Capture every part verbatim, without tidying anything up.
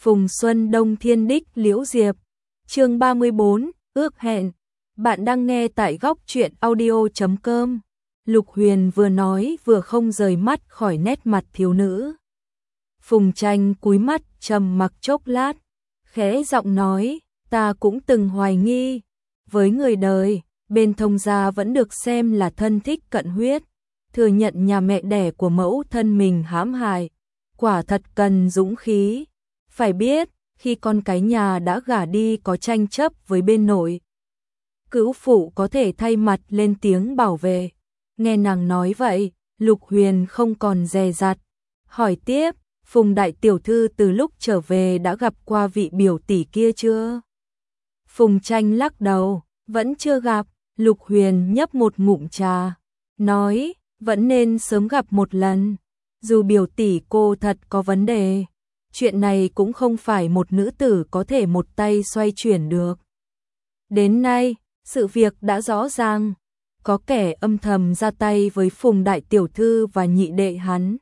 Phùng Xuân Đông Thiên Đích Liễu Diệp. Chương ba mươi bốn, ước hẹn. Bạn đang nghe tại góc truyện audio chấm com. Lục Huyền vừa nói vừa không rời mắt khỏi nét mặt thiếu nữ. Phùng Tranh cúi mắt trầm mặc chốc lát, khẽ giọng nói, ta cũng từng hoài nghi, với người đời, bên thông gia vẫn được xem là thân thích cận huyết, thừa nhận nhà mẹ đẻ của mẫu thân mình hãm hại, quả thật cần dũng khí. Phải biết, khi con cái nhà đã gả đi có tranh chấp với bên nội, cữu phụ có thể thay mặt lên tiếng bảo vệ. Nghe nàng nói vậy, Lục Huyền không còn dè dặt, hỏi tiếp, Phùng đại tiểu thư từ lúc trở về đã gặp qua vị biểu tỷ kia chưa? Phùng Tranh lắc đầu, vẫn chưa gặp. Lục Huyền nhấp một ngụm trà, nói, vẫn nên sớm gặp một lần. Dù biểu tỷ cô thật có vấn đề, chuyện này cũng không phải một nữ tử có thể một tay xoay chuyển được. Đến nay, sự việc đã rõ ràng, có kẻ âm thầm ra tay với Phùng đại tiểu thư và nhị đệ hắn,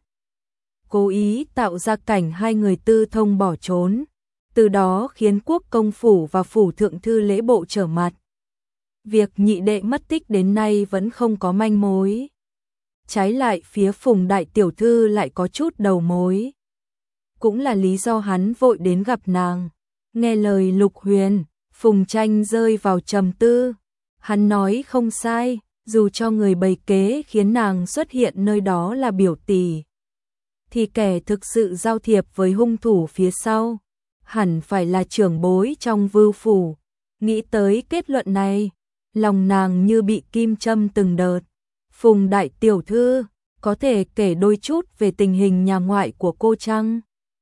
cố ý tạo ra cảnh hai người tư thông bỏ trốn, từ đó khiến quốc công phủ và phủ thượng thư lễ bộ trở mặt. Việc nhị đệ mất tích đến nay vẫn không có manh mối. Trái lại phía Phùng đại tiểu thư lại có chút đầu mối. Cũng là lý do hắn vội đến gặp nàng. Nghe lời Lục Huyền, Phùng Tranh rơi vào trầm tư. Hắn nói không sai, dù cho người bày kế khiến nàng xuất hiện nơi đó là biểu tỷ, thì kẻ thực sự giao thiệp với hung thủ phía sau hẳn phải là trưởng bối trong Vưu phủ. Nghĩ tới kết luận này, lòng nàng như bị kim châm từng đợt. Phùng đại tiểu thư, có thể kể đôi chút về tình hình nhà ngoại của cô chăng?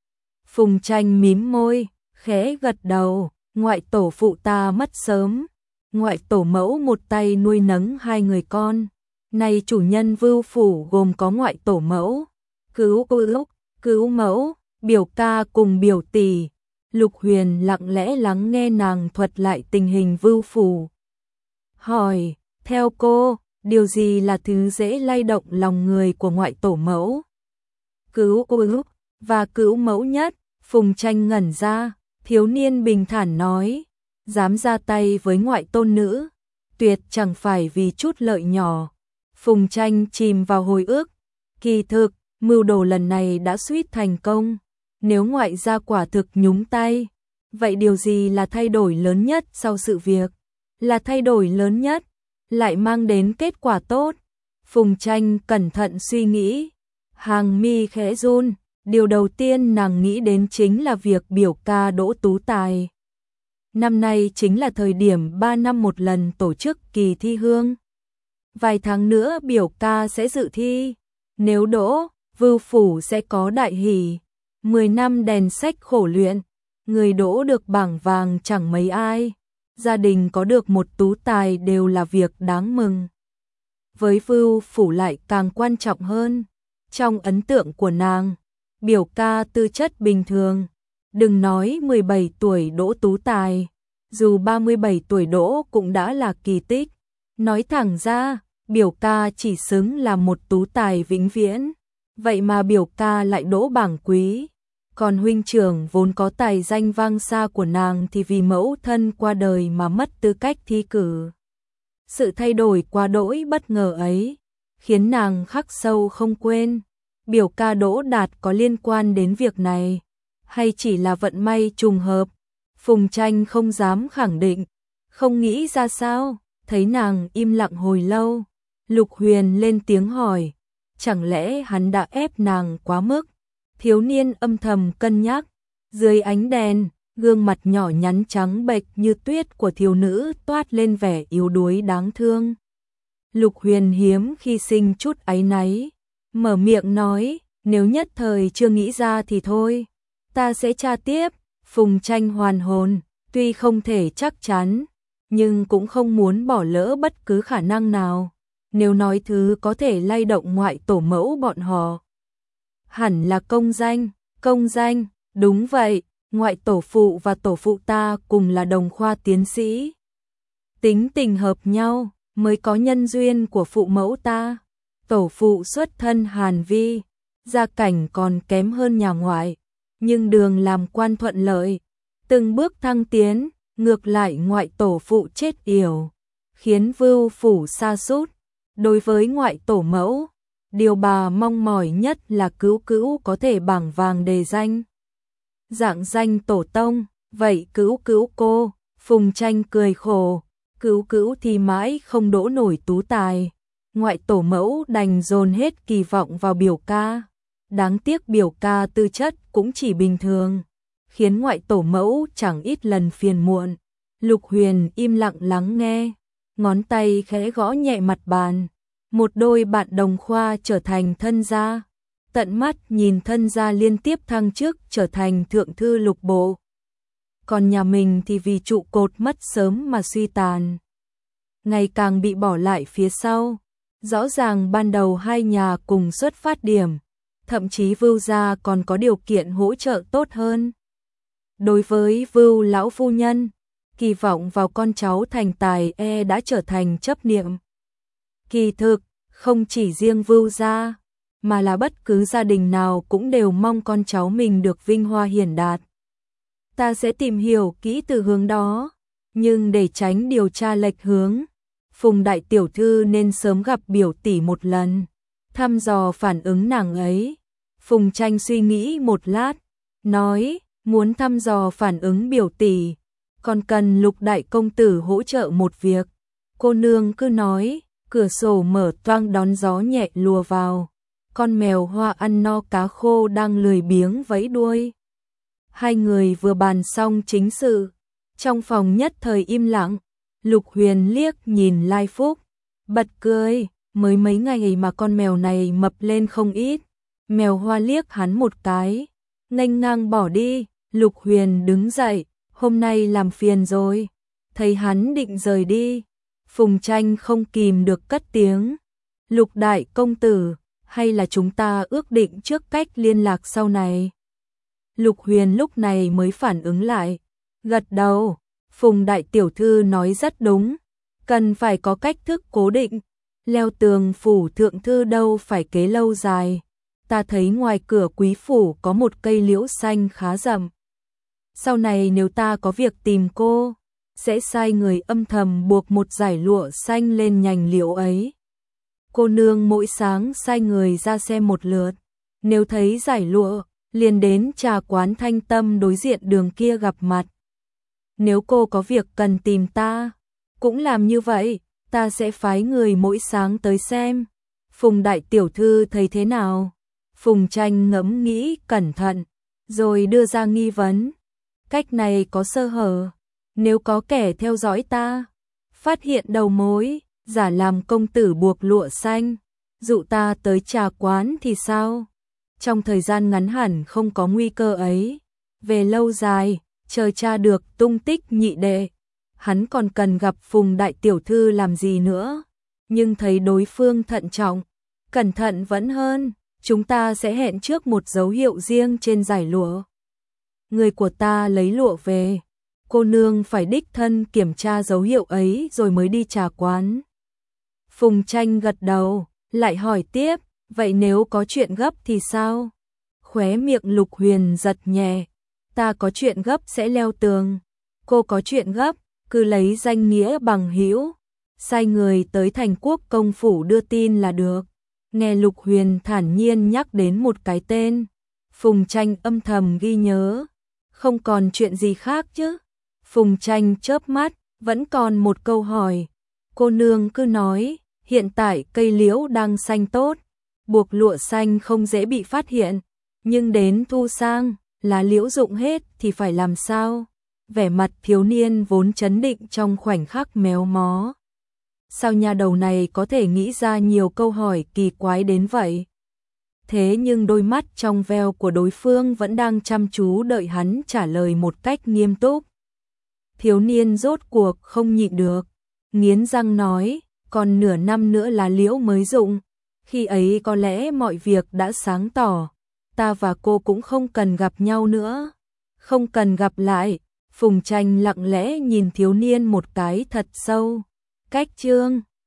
Phùng Tranh mím môi, khẽ gật đầu, ngoại tổ phụ ta mất sớm. Ngoại tổ mẫu một tay nuôi nấng hai người con. Nay chủ nhân Vưu phủ gồm có ngoại tổ mẫu, cứu ước, cứu mẫu, biểu ca cùng biểu tỷ. Lục Huyền lặng lẽ lắng nghe nàng thuật lại tình hình Vưu phủ. Hỏi, theo cô, điều gì là thứ dễ lay động lòng người của ngoại tổ mẫu? Cứu ước và cứu mẫu nhất. Phùng Tranh ngẩn ra, thiếu niên bình thản nói, dám ra tay với ngoại tôn nữ, tuyệt chẳng phải vì chút lợi nhỏ. Phùng Tranh chìm vào hồi ức, kỳ thực, mưu đồ lần này đã suýt thành công. Nếu ngoại gia quả thực nhúng tay, vậy điều gì là thay đổi lớn nhất sau sự việc? Là thay đổi lớn nhất, lại mang đến kết quả tốt. Phùng Tranh cẩn thận suy nghĩ, hàng mi khẽ run, điều đầu tiên nàng nghĩ đến chính là việc biểu ca đỗ tú tài. Năm nay chính là thời điểm ba năm một lần tổ chức kỳ thi hương. Vài tháng nữa biểu ca sẽ dự thi, nếu đỗ, Vưu phủ sẽ có đại hỷ. Mười năm đèn sách khổ luyện, người đỗ được bảng vàng chẳng mấy ai. Gia đình có được một tú tài đều là việc đáng mừng. Với Vưu phủ lại càng quan trọng hơn. Trong ấn tượng của nàng, biểu ca tư chất bình thường. Đừng nói mười bảy tuổi đỗ tú tài, dù ba mươi bảy tuổi đỗ cũng đã là kỳ tích. Nói thẳng ra, biểu ca chỉ xứng là một tú tài vĩnh viễn. Vậy mà biểu ca lại đỗ bảng quý. Còn huynh trưởng vốn có tài danh vang xa của nàng thì vì mẫu thân qua đời mà mất tư cách thi cử. Sự thay đổi quá đỗi bất ngờ ấy khiến nàng khắc sâu không quên. Biểu ca đỗ đạt có liên quan đến việc này, hay chỉ là vận may trùng hợp? Phùng Tranh không dám khẳng định, không nghĩ ra sao. Thấy nàng im lặng hồi lâu, Lục Huyền lên tiếng hỏi, chẳng lẽ hắn đã ép nàng quá mức? Thiếu niên âm thầm cân nhắc, dưới ánh đèn, gương mặt nhỏ nhắn trắng bệch như tuyết của thiếu nữ toát lên vẻ yếu đuối đáng thương. Lục Huyền hiếm khi sinh chút áy náy, mở miệng nói, nếu nhất thời chưa nghĩ ra thì thôi, ta sẽ tra tiếp. Phùng Tranh hoàn hồn, tuy không thể chắc chắn, nhưng cũng không muốn bỏ lỡ bất cứ khả năng nào. Nếu nói thứ có thể lay động ngoại tổ mẫu bọn họ, hẳn là công danh. Công danh, đúng vậy, ngoại tổ phụ và tổ phụ ta cùng là đồng khoa tiến sĩ. Tính tình hợp nhau, mới có nhân duyên của phụ mẫu ta. Tổ phụ xuất thân Hàn Vi, gia cảnh còn kém hơn nhà ngoại, nhưng đường làm quan thuận lợi, từng bước thăng tiến, ngược lại ngoại tổ phụ chết yểu, khiến Vưu phủ sa sút. Đối với ngoại tổ mẫu, điều bà mong mỏi nhất là Cữu Cữu có thể bảng vàng đề danh, dạng danh tổ tông. Vậy Cữu Cữu cô, Phùng Tranh cười khổ, Cữu Cữu thì mãi không đỗ nổi tú tài. Ngoại tổ mẫu đành dồn hết kỳ vọng vào biểu ca. Đáng tiếc biểu ca tư chất cũng chỉ bình thường, khiến ngoại tổ mẫu chẳng ít lần phiền muộn. Lục Huyền im lặng lắng nghe, ngón tay khẽ gõ nhẹ mặt bàn. Một đôi bạn đồng khoa trở thành thân gia, tận mắt nhìn thân gia liên tiếp thăng chức trở thành thượng thư lục bộ. Còn nhà mình thì vì trụ cột mất sớm mà suy tàn, ngày càng bị bỏ lại phía sau. Rõ ràng ban đầu hai nhà cùng xuất phát điểm, thậm chí Vưu gia còn có điều kiện hỗ trợ tốt hơn. Đối với Vưu lão phu nhân, kỳ vọng vào con cháu thành tài e đã trở thành chấp niệm. Kỳ thực, không chỉ riêng Vưu gia, mà là bất cứ gia đình nào cũng đều mong con cháu mình được vinh hoa hiển đạt. Ta sẽ tìm hiểu kỹ từ hướng đó, nhưng để tránh điều tra lệch hướng, Phùng đại tiểu thư nên sớm gặp biểu tỷ một lần, thăm dò phản ứng nàng ấy. Phùng Tranh suy nghĩ một lát, nói, muốn thăm dò phản ứng biểu tỷ, còn cần Lục đại công tử hỗ trợ một việc. Cô nương cứ nói. Cửa sổ mở toang đón gió nhẹ lùa vào, con mèo hoa ăn no cá khô đang lười biếng vẫy đuôi. Hai người vừa bàn xong chính sự, trong phòng nhất thời im lặng. Lục Huyền liếc nhìn Lai Phúc, bật cười, mới mấy ngày mà con mèo này mập lên không ít. Mèo hoa liếc hắn một cái, nghênh ngang bỏ đi. Lục Huyền đứng dậy, hôm nay làm phiền rồi. Thấy hắn định rời đi, Phùng Tranh không kìm được cất tiếng, Lục đại công tử, hay là chúng ta ước định trước cách liên lạc sau này. Lục Huyền lúc này mới phản ứng lại, gật đầu. Phùng đại tiểu thư nói rất đúng, cần phải có cách thức cố định. Leo tường phủ thượng thư đâu phải kế lâu dài. Ta thấy ngoài cửa quý phủ có một cây liễu xanh khá rậm. Sau này nếu ta có việc tìm cô, sẽ sai người âm thầm buộc một dải lụa xanh lên nhành liễu ấy. Cô nương mỗi sáng sai người ra xem một lượt, nếu thấy dải lụa, liền đến trà quán Thanh Tâm đối diện đường kia gặp mặt. Nếu cô có việc cần tìm ta, cũng làm như vậy, ta sẽ phái người mỗi sáng tới xem. Phùng đại tiểu thư thấy thế nào? Phùng Tranh ngẫm nghĩ cẩn thận, rồi đưa ra nghi vấn. Cách này có sơ hở. Nếu có kẻ theo dõi ta, phát hiện đầu mối, giả làm công tử buộc lụa xanh, dụ ta tới trà quán thì sao? Trong thời gian ngắn hẳn không có nguy cơ ấy. Về lâu dài, chờ tra được tung tích nhị đệ, hắn còn cần gặp Phùng đại tiểu thư làm gì nữa? Nhưng thấy đối phương thận trọng, cẩn thận vẫn hơn. Chúng ta sẽ hẹn trước một dấu hiệu riêng trên dải lụa. Người của ta lấy lụa về, cô nương phải đích thân kiểm tra dấu hiệu ấy rồi mới đi trà quán. Phùng Tranh gật đầu, lại hỏi tiếp, vậy nếu có chuyện gấp thì sao? Khóe miệng Lục Huyền giật nhẹ, ta có chuyện gấp sẽ leo tường, cô có chuyện gấp, cứ lấy danh nghĩa bằng hữu, sai người tới Thành Quốc công phủ đưa tin là được. Nghe Lục Huyền thản nhiên nhắc đến một cái tên, Phùng Tranh âm thầm ghi nhớ, không còn chuyện gì khác chứ? Phùng Tranh chớp mắt, vẫn còn một câu hỏi. Cô nương cứ nói, hiện tại cây liễu đang xanh tốt, buộc lụa xanh không dễ bị phát hiện, nhưng đến thu sang, lá liễu rụng hết thì phải làm sao? Vẻ mặt thiếu niên vốn trấn định trong khoảnh khắc méo mó. Sao nhà đầu này có thể nghĩ ra nhiều câu hỏi kỳ quái đến vậy? Thế nhưng đôi mắt trong veo của đối phương vẫn đang chăm chú đợi hắn trả lời một cách nghiêm túc. Thiếu niên rốt cuộc không nhịn được, nghiến răng nói, còn nửa năm nữa là liễu mới rụng, khi ấy có lẽ mọi việc đã sáng tỏ, ta và cô cũng không cần gặp nhau nữa, không cần gặp lại. Phùng Tranh lặng lẽ nhìn thiếu niên một cái thật sâu. Cách chương